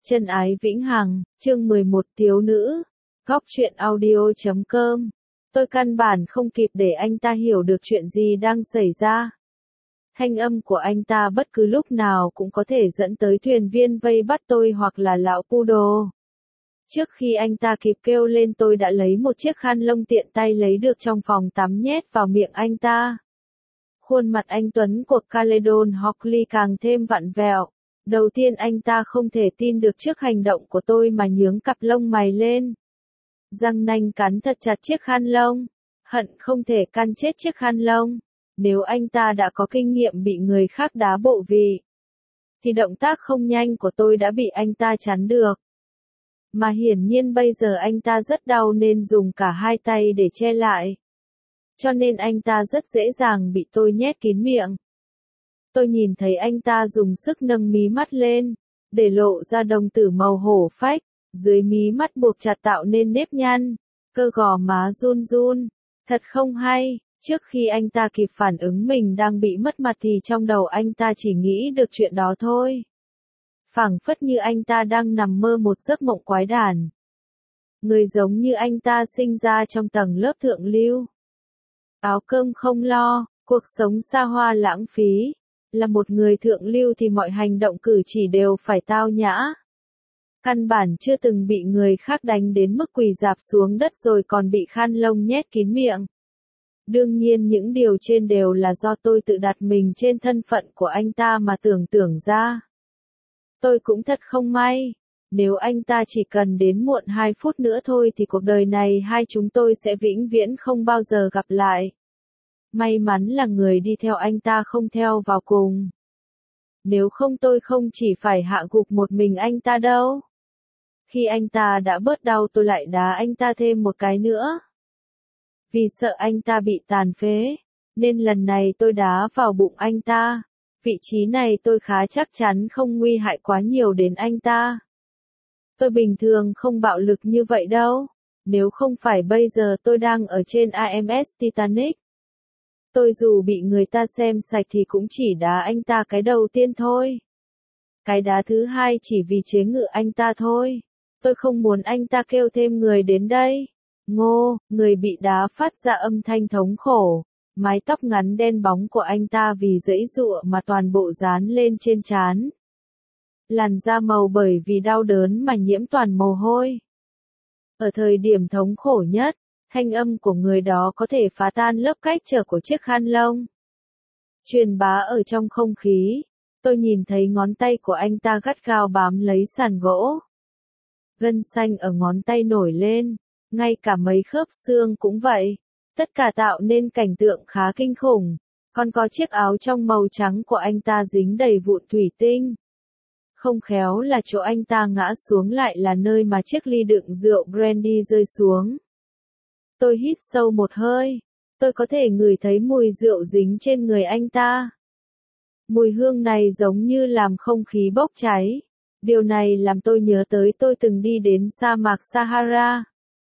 Chân ái vĩnh hằng, chương 11 thiếu nữ, góc truyện audio.com. Tôi căn bản không kịp để anh ta hiểu được chuyện gì đang xảy ra. Thanh âm của anh ta bất cứ lúc nào cũng có thể dẫn tới thuyền viên vây bắt tôi hoặc là lão poodle. Trước khi anh ta kịp kêu lên tôi đã lấy một chiếc khăn lông tiện tay lấy được trong phòng tắm nhét vào miệng anh ta. Khuôn mặt anh Tuấn của Caledon Hockley càng thêm vặn vẹo. Đầu tiên anh ta không thể tin được trước hành động của tôi mà nhướng cặp lông mày lên. Răng nanh cắn thật chặt chiếc khăn lông, hận không thể căn chết chiếc khăn lông. Nếu anh ta đã có kinh nghiệm bị người khác đá bộ vị, thì động tác không nhanh của tôi đã bị anh ta chắn được. Mà hiển nhiên bây giờ anh ta rất đau nên dùng cả hai tay để che lại. Cho nên anh ta rất dễ dàng bị tôi nhét kín miệng. Tôi nhìn thấy anh ta dùng sức nâng mí mắt lên, để lộ ra đồng tử màu hổ phách, dưới mí mắt buộc chặt tạo nên nếp nhăn, cơ gò má run run. Thật không hay, trước khi anh ta kịp phản ứng mình đang bị mất mặt thì trong đầu anh ta chỉ nghĩ được chuyện đó thôi. Phảng phất như anh ta đang nằm mơ một giấc mộng quái đản. Người giống như anh ta sinh ra trong tầng lớp thượng lưu. Áo cơm không lo, cuộc sống xa hoa lãng phí. Là một người thượng lưu thì mọi hành động cử chỉ đều phải tao nhã. Căn bản chưa từng bị người khác đánh đến mức quỳ rạp xuống đất rồi còn bị khăn lông nhét kín miệng. Đương nhiên những điều trên đều là do tôi tự đặt mình trên thân phận của anh ta mà tưởng ra. Tôi cũng thật không may. Nếu anh ta chỉ cần đến muộn 2 phút nữa thôi thì cuộc đời này hai chúng tôi sẽ vĩnh viễn không bao giờ gặp lại. May mắn là người đi theo anh ta không theo vào cùng. Nếu không tôi không chỉ phải hạ gục một mình anh ta đâu. Khi anh ta đã bớt đau tôi lại đá anh ta thêm một cái nữa. Vì sợ anh ta bị tàn phế, nên lần này tôi đá vào bụng anh ta. Vị trí này tôi khá chắc chắn không nguy hại quá nhiều đến anh ta. Tôi bình thường không bạo lực như vậy đâu. Nếu không phải bây giờ tôi đang ở trên AMS Titanic. Tôi dù bị người ta xem sạch thì cũng chỉ đá anh ta cái đầu tiên thôi. Cái đá thứ hai chỉ vì chế ngự anh ta thôi. Tôi không muốn anh ta kêu thêm người đến đây. Ngô, người bị đá phát ra âm thanh thống khổ. Mái tóc ngắn đen bóng của anh ta vì giãy giụa mà toàn bộ dán lên trên trán. Làn da màu bởi vì đau đớn mà nhiễm toàn mồ hôi. Ở thời điểm thống khổ nhất, thanh âm của người đó có thể phá tan lớp cách trở của chiếc khăn lông. Truyền bá ở trong không khí, tôi nhìn thấy ngón tay của anh ta gắt gao bám lấy sàn gỗ. Gân xanh ở ngón tay nổi lên, ngay cả mấy khớp xương cũng vậy. Tất cả tạo nên cảnh tượng khá kinh khủng. Còn có chiếc áo trong màu trắng của anh ta dính đầy vụn thủy tinh. Không khéo là chỗ anh ta ngã xuống lại là nơi mà chiếc ly đựng rượu brandy rơi xuống. Tôi hít sâu một hơi. Tôi có thể ngửi thấy mùi rượu dính trên người anh ta. Mùi hương này giống như làm không khí bốc cháy. Điều này làm tôi nhớ tới tôi từng đi đến sa mạc Sahara.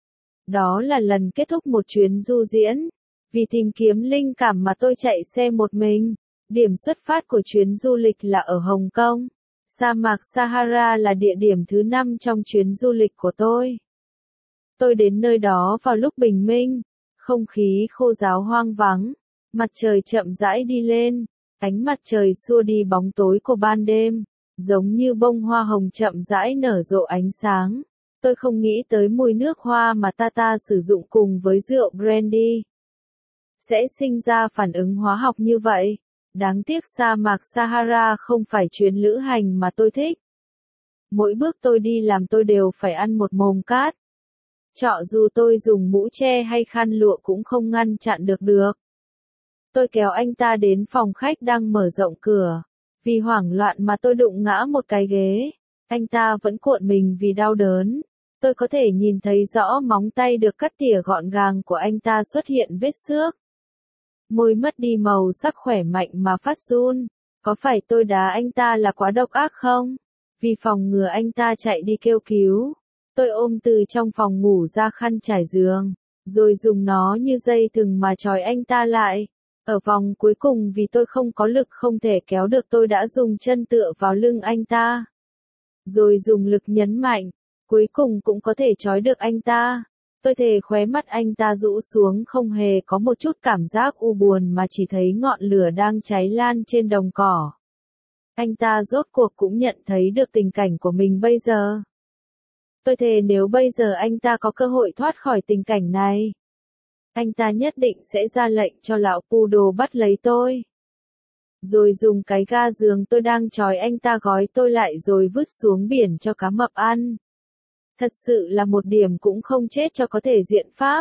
Đó là lần kết thúc một chuyến du diễn. Vì tìm kiếm linh cảm mà tôi chạy xe một mình. Điểm xuất phát của chuyến du lịch là ở Hồng Kông. Sa mạc Sahara là địa điểm thứ 5 trong chuyến du lịch của tôi. Tôi đến nơi đó vào lúc bình minh. Không khí khô ráo hoang vắng. Mặt trời chậm rãi đi lên. Ánh mặt trời xua đi bóng tối của ban đêm. Giống như bông hoa hồng chậm rãi nở rộ ánh sáng. Tôi không nghĩ tới mùi nước hoa mà Tata sử dụng cùng với rượu brandy sẽ sinh ra phản ứng hóa học như vậy. Đáng tiếc sa mạc Sahara không phải chuyến lữ hành mà tôi thích. Mỗi bước tôi đi làm tôi đều phải ăn một mồm cát. Trọ dù tôi dùng mũ che hay khăn lụa cũng không ngăn chặn được. Tôi kéo anh ta đến phòng khách đang mở rộng cửa. Vì hoảng loạn mà tôi đụng ngã một cái ghế. Anh ta vẫn cuộn mình vì đau đớn. Tôi có thể nhìn thấy rõ móng tay được cắt tỉa gọn gàng của anh ta xuất hiện vết xước. Môi mất đi màu sắc khỏe mạnh mà phát run. Có phải tôi đá anh ta là quá độc ác không? Vì phòng ngừa anh ta chạy đi kêu cứu. Tôi ôm từ trong phòng ngủ ra khăn trải giường. Rồi dùng nó như dây thừng mà trói anh ta lại. Ở vòng cuối cùng vì tôi không có lực không thể kéo được tôi đã dùng chân tựa vào lưng anh ta. rồi dùng lực nhấn mạnh, cuối cùng cũng có thể trói được anh ta. Tôi thề khóe mắt anh ta rũ xuống không hề có một chút cảm giác u buồn mà chỉ thấy ngọn lửa đang cháy lan trên đồng cỏ. Anh ta rốt cuộc cũng nhận thấy được tình cảnh của mình bây giờ. Tôi thề nếu bây giờ anh ta có cơ hội thoát khỏi tình cảnh này, anh ta nhất định sẽ ra lệnh cho lão poodle bắt lấy tôi. Rồi dùng cái ga giường tôi đang trói anh ta gói tôi lại rồi vứt xuống biển cho cá mập ăn. Thật sự là một điểm cũng không chết cho có thể diện pháp.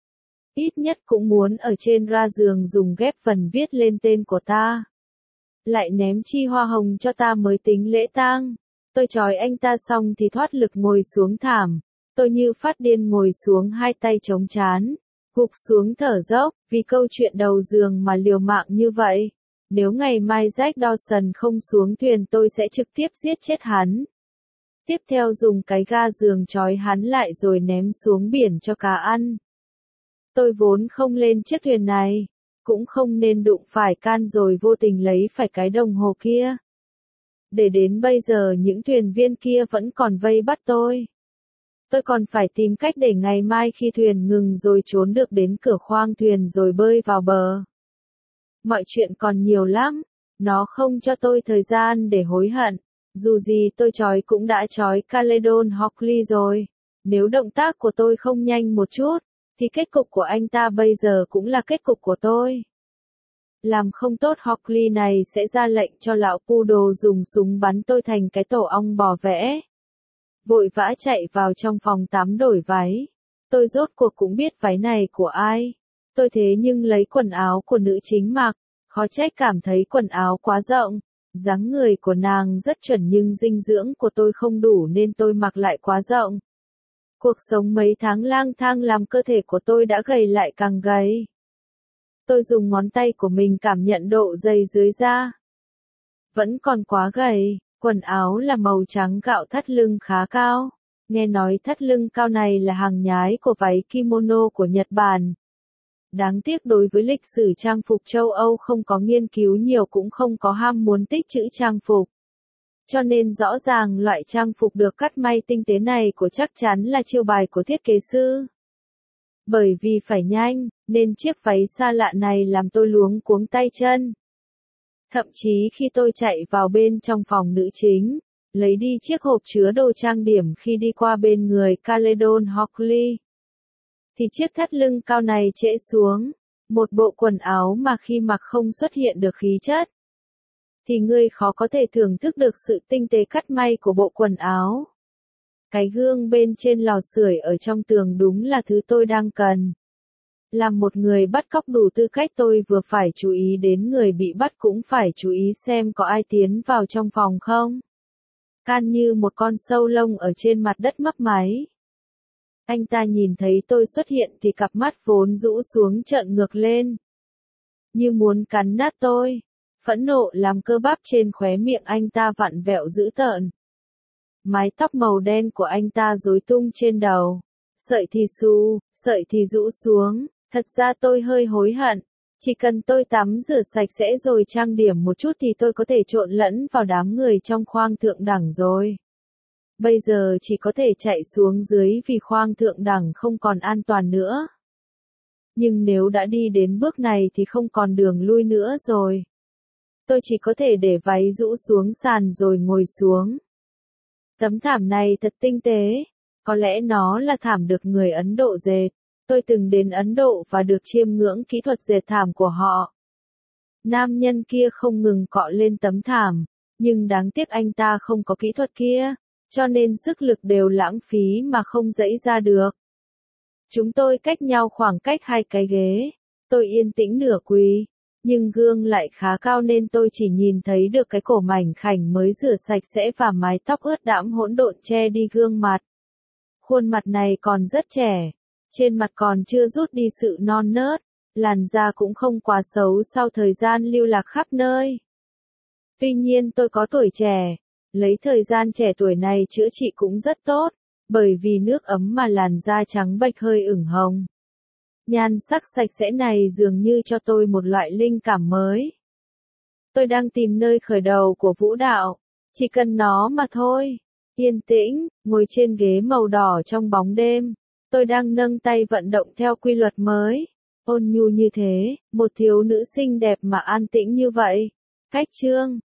Ít nhất cũng muốn ở trên ra giường dùng ghép vần viết lên tên của ta. Lại ném chi hoa hồng cho ta mới tính lễ tang. Tôi trói anh ta xong thì thoát lực ngồi xuống thảm. Tôi như phát điên ngồi xuống hai tay chống trán, gục xuống thở dốc, vì câu chuyện đầu giường mà liều mạng như vậy. Nếu ngày mai Jack Dawson không xuống thuyền tôi sẽ trực tiếp giết chết hắn. Tiếp theo dùng cái ga giường trói hắn lại rồi ném xuống biển cho cá ăn. Tôi vốn không lên chiếc thuyền này, cũng không nên đụng phải can rồi vô tình lấy phải cái đồng hồ kia. Để đến bây giờ những thuyền viên kia vẫn còn vây bắt tôi. Tôi còn phải tìm cách để ngày mai khi thuyền ngừng rồi trốn được đến cửa khoang thuyền rồi bơi vào bờ. Mọi chuyện còn nhiều lắm, nó không cho tôi thời gian để hối hận. Dù gì tôi trói cũng đã trói Caledon Hockley rồi. Nếu động tác của tôi không nhanh một chút, thì kết cục của anh ta bây giờ cũng là kết cục của tôi. Làm không tốt Hockley này sẽ ra lệnh cho lão poodle dùng súng bắn tôi thành cái tổ ong bò vẽ. Vội vã chạy vào trong phòng tắm đổi váy. Tôi rốt cuộc cũng biết váy này của ai. Tôi thế nhưng lấy quần áo của nữ chính mặc, khó trách cảm thấy quần áo quá rộng. Dáng người của nàng rất chuẩn nhưng dinh dưỡng của tôi không đủ nên tôi mặc lại quá rộng. Cuộc sống mấy tháng lang thang làm cơ thể của tôi đã gầy lại càng gầy. Tôi dùng ngón tay của mình cảm nhận độ dày dưới da. Vẫn còn quá gầy, quần áo là màu trắng gạo thắt lưng khá cao. Nghe nói thắt lưng cao này là hàng nhái của váy kimono của Nhật Bản. Đáng tiếc đối với lịch sử trang phục châu Âu không có nghiên cứu nhiều cũng không có ham muốn tích trữ trang phục. Cho nên rõ ràng loại trang phục được cắt may tinh tế này của chắc chắn là chiêu bài của thiết kế sư. Bởi vì phải nhanh, nên chiếc váy xa lạ này làm tôi luống cuống tay chân. Thậm chí khi tôi chạy vào bên trong phòng nữ chính, lấy đi chiếc hộp chứa đồ trang điểm khi đi qua bên người Caledon Hockley, thì chiếc thắt lưng cao này trễ xuống, một bộ quần áo mà khi mặc không xuất hiện được khí chất, thì ngươi khó có thể thưởng thức được sự tinh tế cắt may của bộ quần áo. Cái gương bên trên lò sưởi ở trong tường đúng là thứ tôi đang cần. Làm một người bắt cóc đủ tư cách tôi vừa phải chú ý đến người bị bắt cũng phải chú ý xem có ai tiến vào trong phòng không. Can như một con sâu lông ở trên mặt đất mấp máy. Anh ta nhìn thấy tôi xuất hiện thì cặp mắt vốn rũ xuống trợn ngược lên. Như muốn cắn nát tôi. Phẫn nộ làm cơ bắp trên khóe miệng anh ta vặn vẹo dữ tợn. Mái tóc màu đen của anh ta rối tung trên đầu. Sợi thì xù, sợi thì rũ xuống. Thật ra tôi hơi hối hận. Chỉ cần tôi tắm rửa sạch sẽ rồi trang điểm một chút thì tôi có thể trộn lẫn vào đám người trong khoang thượng đẳng rồi. Bây giờ chỉ có thể chạy xuống dưới vì khoang thượng đẳng không còn an toàn nữa. Nhưng nếu đã đi đến bước này thì không còn đường lui nữa rồi. Tôi chỉ có thể để váy rũ xuống sàn rồi ngồi xuống. Tấm thảm này thật tinh tế. Có lẽ nó là thảm được người Ấn Độ dệt. Tôi từng đến Ấn Độ và được chiêm ngưỡng kỹ thuật dệt thảm của họ. Nam nhân kia không ngừng cọ lên tấm thảm, nhưng đáng tiếc anh ta không có kỹ thuật kia, cho nên sức lực đều lãng phí mà không dẫy ra được. Chúng tôi cách nhau khoảng cách 2 cái ghế. Tôi yên tĩnh nửa quỳ, nhưng gương lại khá cao nên tôi chỉ nhìn thấy được cái cổ mảnh khảnh mới rửa sạch sẽ và mái tóc ướt đẫm hỗn độn che đi gương mặt. Khuôn mặt này còn rất trẻ, trên mặt còn chưa rút đi sự non nớt, làn da cũng không quá xấu sau thời gian lưu lạc khắp nơi. Tuy nhiên tôi có tuổi trẻ, lấy thời gian trẻ tuổi này chữa trị cũng rất tốt, bởi vì nước ấm mà làn da trắng bệch hơi ửng hồng. Nhan sắc sạch sẽ này dường như cho tôi một loại linh cảm mới. Tôi đang tìm nơi khởi đầu của vũ đạo, chỉ cần nó mà thôi. Yên tĩnh, ngồi trên ghế màu đỏ trong bóng đêm. Tôi đang nâng tay vận động theo quy luật mới. Ôn nhu như thế, một thiếu nữ xinh đẹp mà an tĩnh như vậy. Cách chương